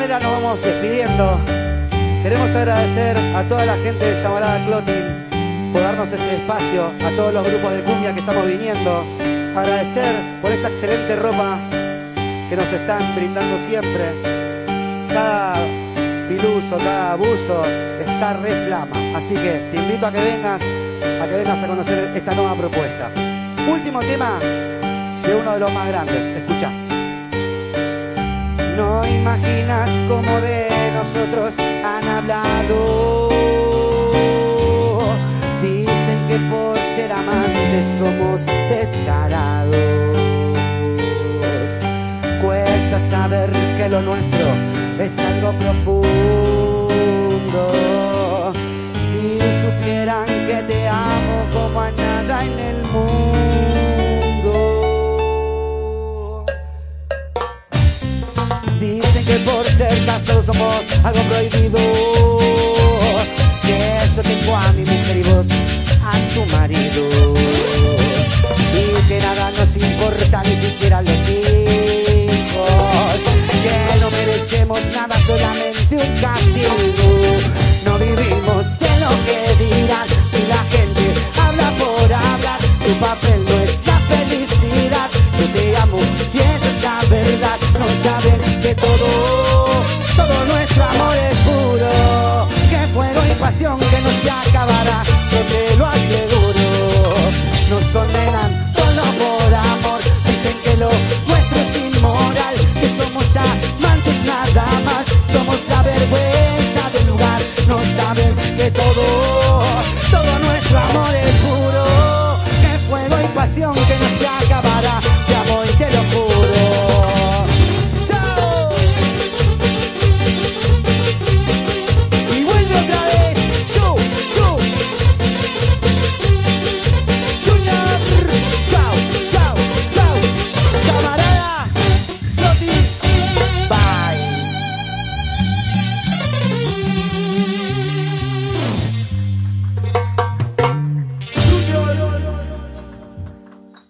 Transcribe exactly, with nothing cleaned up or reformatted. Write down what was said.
manera nos vamos despidiendo. Queremos agradecer a toda la gente de Llamarada Clothing por darnos este espacio, a todos los grupos de cumbia que estamos viniendo. Agradecer por esta excelente ropa que nos están brindando siempre. Cada piluso, cada buzo está re flama. Así que te invito a que vengas, a que vengas a conocer esta nueva propuesta. Último tema de uno de los más grandes. Escucha. No imaginas cómo de nosotros han hablado. Dicen que por ser amantes somos descarados. Cuesta saber que lo nuestro es algo profundo. Si supieran que te amo como a nada en el mundo. Dicen que por ser casados somos algo prohibido. Que yo tengo a mi